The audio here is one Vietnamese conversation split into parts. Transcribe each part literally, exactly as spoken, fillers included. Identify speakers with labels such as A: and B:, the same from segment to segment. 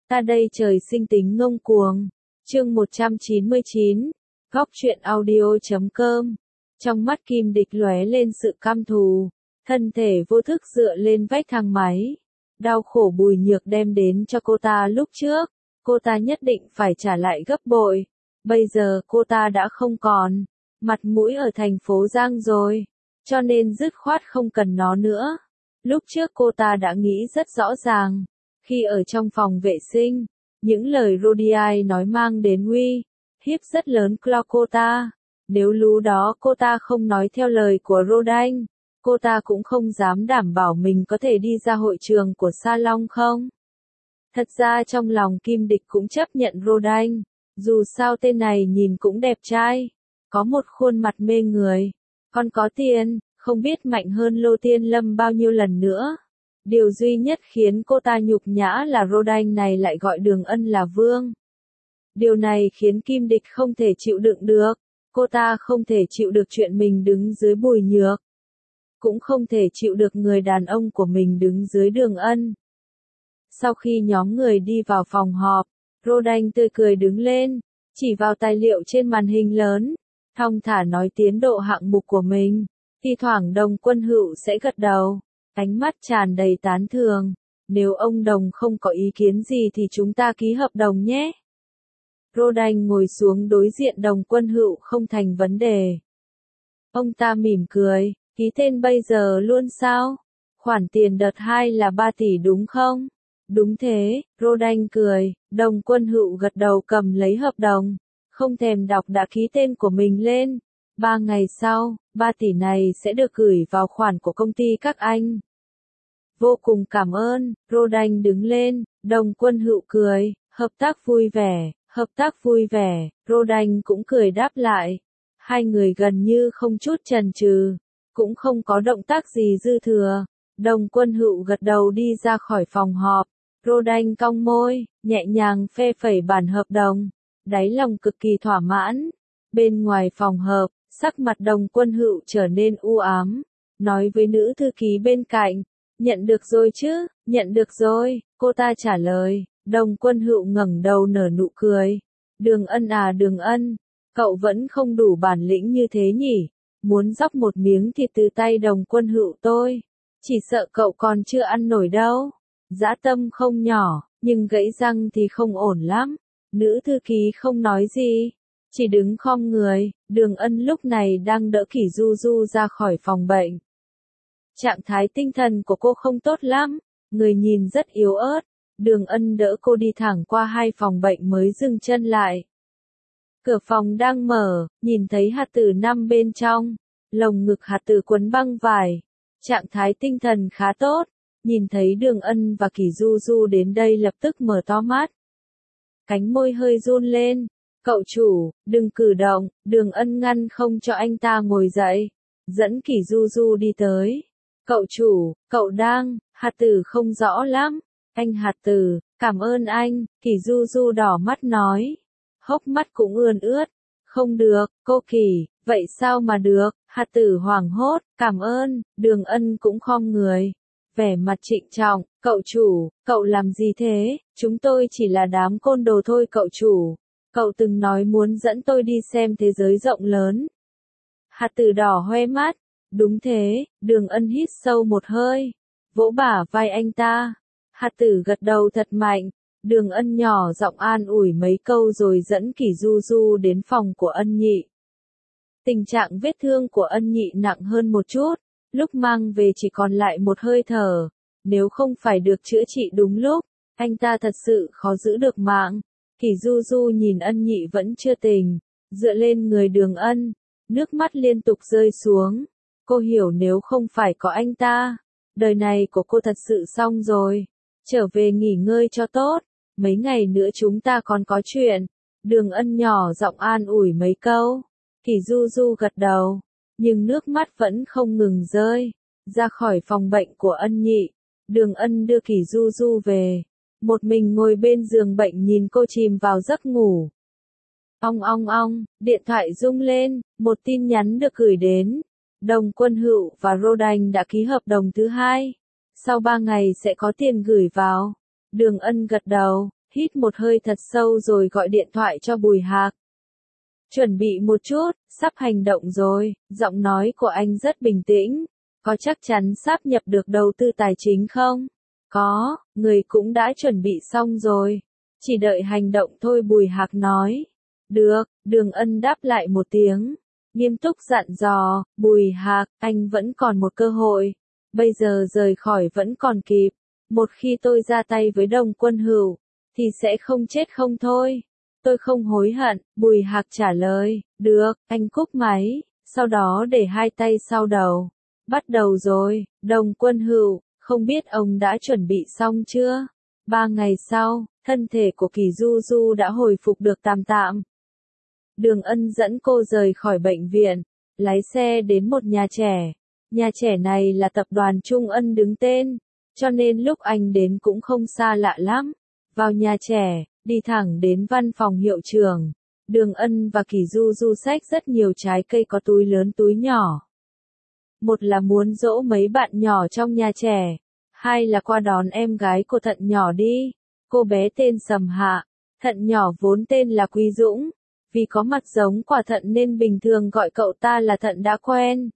A: Ta đây trời sinh tính ngông cuồng. Chương một trăm chín mươi chín, góc truyện audio chấm com. Trong mắt Kim Địch lóe lên sự căm thù, thân thể vô thức dựa lên vách thang máy. Đau khổ Bùi Nhược đem đến cho cô ta lúc trước, cô ta nhất định phải trả lại gấp bội. Bây giờ cô ta đã không còn mặt mũi ở thành phố Giang rồi, cho nên dứt khoát không cần nó nữa. Lúc trước cô ta đã nghĩ rất rõ ràng, khi ở trong phòng vệ sinh, những lời Rodiai nói mang đến uy hiếp rất lớn cho cô ta. Nếu lú đó cô ta không nói theo lời của Rodain, cô ta cũng không dám đảm bảo mình có thể đi ra hội trường của salon không. Thật ra trong lòng Kim Địch cũng chấp nhận Rodain, dù sao tên này nhìn cũng đẹp trai, có một khuôn mặt mê người, còn có tiền, không biết mạnh hơn Lô Tiên Lâm bao nhiêu lần nữa. Điều duy nhất khiến cô ta nhục nhã là Rodain này lại gọi Đường Ân là vương. Điều này khiến Kim Địch không thể chịu đựng được, cô ta không thể chịu được chuyện mình đứng dưới Bùi Nhược, cũng không thể chịu được người đàn ông của mình đứng dưới Đường Ân. Sau khi nhóm người đi vào phòng họp, Rodain tươi cười đứng lên, chỉ vào tài liệu trên màn hình lớn, thong thả nói tiến độ hạng mục của mình, thi thoảng Đồng Quân Hựu sẽ gật đầu, ánh mắt tràn đầy tán thưởng. Nếu ông Đồng không có ý kiến gì thì chúng ta ký hợp đồng nhé. Rodain ngồi xuống đối diện Đồng Quân Hựu không thành vấn đề. Ông ta mỉm cười, ký tên bây giờ luôn sao? Khoản tiền đợt hai là ba tỷ đúng không? Đúng thế, Rodain cười. Đồng Quân Hựu gật đầu cầm lấy hợp đồng, không thèm đọc đã ký tên của mình lên. Ba ngày sau, ba tỷ này sẽ được gửi vào khoản của công ty các anh. Vô cùng cảm ơn, Rodain đứng lên. Đồng Quân Hựu cười, hợp tác vui vẻ, hợp tác vui vẻ. Rodain cũng cười đáp lại. Hai người gần như không chút chần chừ, cũng không có động tác gì dư thừa. Đồng Quân Hựu gật đầu đi ra khỏi phòng họp. Rodain cong môi, nhẹ nhàng phê phẩy bản hợp đồng, đáy lòng cực kỳ thỏa mãn. Bên ngoài phòng họp, sắc mặt Đồng Quân Hựu trở nên u ám, nói với nữ thư ký bên cạnh, nhận được rồi chứ, nhận được rồi, cô ta trả lời. Đồng Quân Hựu ngẩng đầu nở nụ cười. Đường Ân à Đường Ân, cậu vẫn không đủ bản lĩnh như thế nhỉ, muốn dóc một miếng thịt từ tay Đồng Quân Hựu tôi, chỉ sợ cậu còn chưa ăn nổi đâu. Dã tâm không nhỏ, nhưng gãy răng thì không ổn lắm. Nữ thư ký không nói gì, chỉ đứng khom người. Đường Ân lúc này đang đỡ Kỷ Du Du ra khỏi phòng bệnh. Trạng thái tinh thần của cô không tốt lắm, người nhìn rất yếu ớt. Đường Ân đỡ cô đi thẳng qua hai phòng bệnh mới dừng chân lại. Cửa phòng đang mở, nhìn thấy Hạt Tử nằm bên trong, lồng ngực Hạt Tử quấn băng vải, trạng thái tinh thần khá tốt. Nhìn thấy Đường Ân và Kỷ Du Du đến đây lập tức mở to mắt. Cánh môi hơi run lên. Cậu chủ, đừng cử động. Đường Ân ngăn không cho anh ta ngồi dậy, dẫn Kỷ Du Du đi tới. Cậu chủ, cậu đang, Hạt Tử không rõ lắm. Anh Hạt Tử, cảm ơn anh, Kỷ Du Du đỏ mắt nói. Hốc mắt cũng ươn ướt. Không được, cô Kỷ, vậy sao mà được? Hạt Tử hoảng hốt, cảm ơn. Đường Ân cũng khom người, vẻ mặt trịnh trọng, cậu chủ, cậu làm gì thế, chúng tôi chỉ là đám côn đồ thôi cậu chủ, cậu từng nói muốn dẫn tôi đi xem thế giới rộng lớn. Hạt Tử đỏ hoe mắt, đúng thế. Đường Ân hít sâu một hơi, vỗ bả vai anh ta. Hạt Tử gật đầu thật mạnh. Đường Ân nhỏ giọng an ủi mấy câu rồi dẫn Kỷ Du Du đến phòng của Ân Nhị. Tình trạng vết thương của Ân Nhị nặng hơn một chút, lúc mang về chỉ còn lại một hơi thở, nếu không phải được chữa trị đúng lúc, anh ta thật sự khó giữ được mạng. Kỷ Du Du nhìn Ân Nhị vẫn chưa tỉnh, dựa lên người Đường Ân, nước mắt liên tục rơi xuống. Cô hiểu nếu không phải có anh ta, đời này của cô thật sự xong rồi. Trở về nghỉ ngơi cho tốt, mấy ngày nữa chúng ta còn có chuyện. Đường Ân nhỏ giọng an ủi mấy câu. Kỷ Du Du gật đầu, nhưng nước mắt vẫn không ngừng rơi. Ra khỏi phòng bệnh của Ân Nhị, Đường Ân đưa Kỷ Du Du về, một mình ngồi bên giường bệnh nhìn cô chìm vào giấc ngủ. Ong ong ong, điện thoại rung lên, một tin nhắn được gửi đến. Đồng Quân Hựu và Rodain đã ký hợp đồng thứ hai, sau ba ngày sẽ có tiền gửi vào. Đường Ân gật đầu, hít một hơi thật sâu rồi gọi điện thoại cho Bùi Hạc. Chuẩn bị một chút, sắp hành động rồi, giọng nói của anh rất bình tĩnh. Có chắc chắn sắp nhập được đầu tư tài chính không? Có, người cũng đã chuẩn bị xong rồi. Chỉ đợi hành động thôi, Bùi Hạc nói. Được, Đường Ân đáp lại một tiếng. Nghiêm túc dặn dò, Bùi Hạc, anh vẫn còn một cơ hội. Bây giờ rời khỏi vẫn còn kịp. Một khi tôi ra tay với Đồng Quân Hữu, thì sẽ không chết không thôi. Tôi không hối hận, Bùi Hạc trả lời. Được, anh cúp máy, sau đó để hai tay sau đầu. Bắt đầu rồi, Đồng Quân Hữu, không biết ông đã chuẩn bị xong chưa? Ba ngày sau, thân thể của Kỳ Du Du đã hồi phục được tạm tạm. Đường Ân dẫn cô rời khỏi bệnh viện, lái xe đến một nhà trẻ. Nhà trẻ này là tập đoàn Trung Ân đứng tên, cho nên lúc anh đến cũng không xa lạ lắm. Vào nhà trẻ, đi thẳng đến văn phòng hiệu trưởng. Đường Ân và Kỳ Du Du xách rất nhiều trái cây có túi lớn túi nhỏ. Một là muốn dỗ mấy bạn nhỏ trong nhà trẻ, hai là qua đón em gái của Thận nhỏ đi. Cô bé tên Sầm Hạ, Thận nhỏ vốn tên là Quý Dũng, vì có mặt giống quả thận nên bình thường gọi cậu ta là Thận đã quen.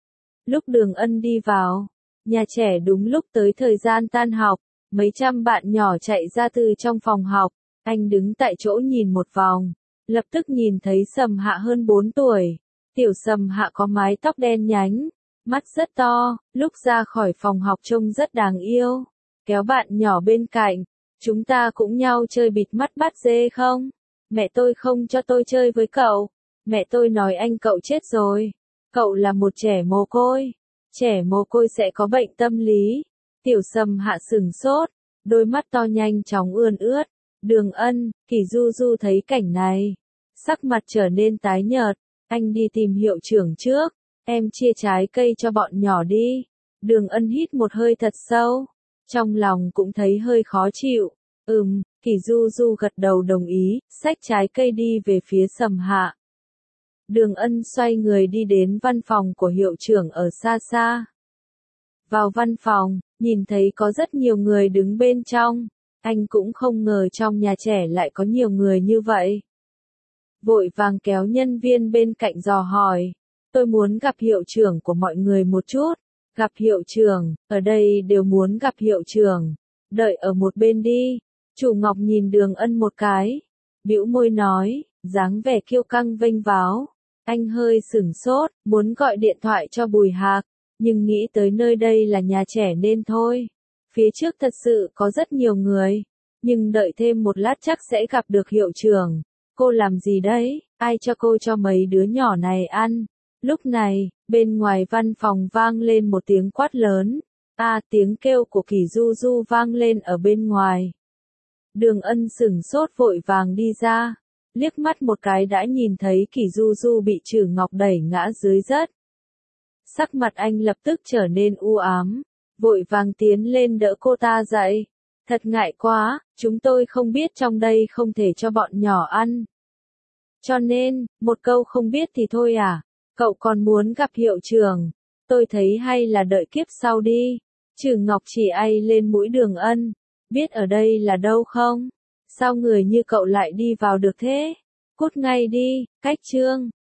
A: Lúc Đường Ân đi vào, nhà trẻ đúng lúc tới thời gian tan học, mấy trăm bạn nhỏ chạy ra từ trong phòng học, anh đứng tại chỗ nhìn một vòng, lập tức nhìn thấy Sầm Hạ hơn bốn tuổi. Tiểu Sầm Hạ có mái tóc đen nhánh, mắt rất to, lúc ra khỏi phòng học trông rất đáng yêu. Kéo bạn nhỏ bên cạnh, chúng ta cũng nhau chơi bịt mắt bắt dê không? Mẹ tôi không cho tôi chơi với cậu. Mẹ tôi nói anh cậu chết rồi. Cậu là một trẻ mồ côi. Trẻ mồ côi sẽ có bệnh tâm lý. Tiểu Sầm Hạ sừng sốt, đôi mắt to nhanh chóng ươn ướt. Đường Ân, Kỳ Du Du thấy cảnh này, sắc mặt trở nên tái nhợt. Anh đi tìm hiệu trưởng trước, em chia trái cây cho bọn nhỏ đi. Đường Ân hít một hơi thật sâu, trong lòng cũng thấy hơi khó chịu. Ừm, Kỳ Du Du gật đầu đồng ý, xách trái cây đi về phía Sầm Hạ. Đường Ân xoay người đi đến văn phòng của hiệu trưởng ở xa xa. Vào văn phòng, nhìn thấy có rất nhiều người đứng bên trong. Anh cũng không ngờ trong nhà trẻ lại có nhiều người như vậy. Vội vàng kéo nhân viên bên cạnh dò hỏi. Tôi muốn gặp hiệu trưởng của mọi người một chút. Gặp hiệu trưởng, ở đây đều muốn gặp hiệu trưởng. Đợi ở một bên đi. Chủ Ngọc nhìn Đường Ân một cái. Bĩu môi nói, dáng vẻ kiêu căng vênh váo. Anh hơi sửng sốt, muốn gọi điện thoại cho Bùi Hạc, nhưng nghĩ tới nơi đây là nhà trẻ nên thôi. Phía trước thật sự có rất nhiều người, nhưng đợi thêm một lát chắc sẽ gặp được hiệu trưởng. Cô làm gì đấy, ai cho cô cho mấy đứa nhỏ này ăn? Lúc này, bên ngoài văn phòng vang lên một tiếng quát lớn. A à, tiếng kêu của Kỳ Du Du vang lên ở bên ngoài. Đường Ân sửng sốt vội vàng đi ra, liếc mắt một cái đã nhìn thấy Kỳ Du Du bị Trử Ngọc đẩy ngã dưới đất. Sắc mặt anh lập tức trở nên u ám, vội vàng tiến lên đỡ cô ta dậy. Thật ngại quá, chúng tôi không biết trong đây không thể cho bọn nhỏ ăn. Cho nên, một câu không biết thì thôi à, cậu còn muốn gặp hiệu trưởng, tôi thấy hay là đợi kiếp sau đi. Trử Ngọc chỉ ai lên mũi Đường Ân, biết ở đây là đâu không? Sao người như cậu lại đi vào được thế? Cút ngay đi, cách chương.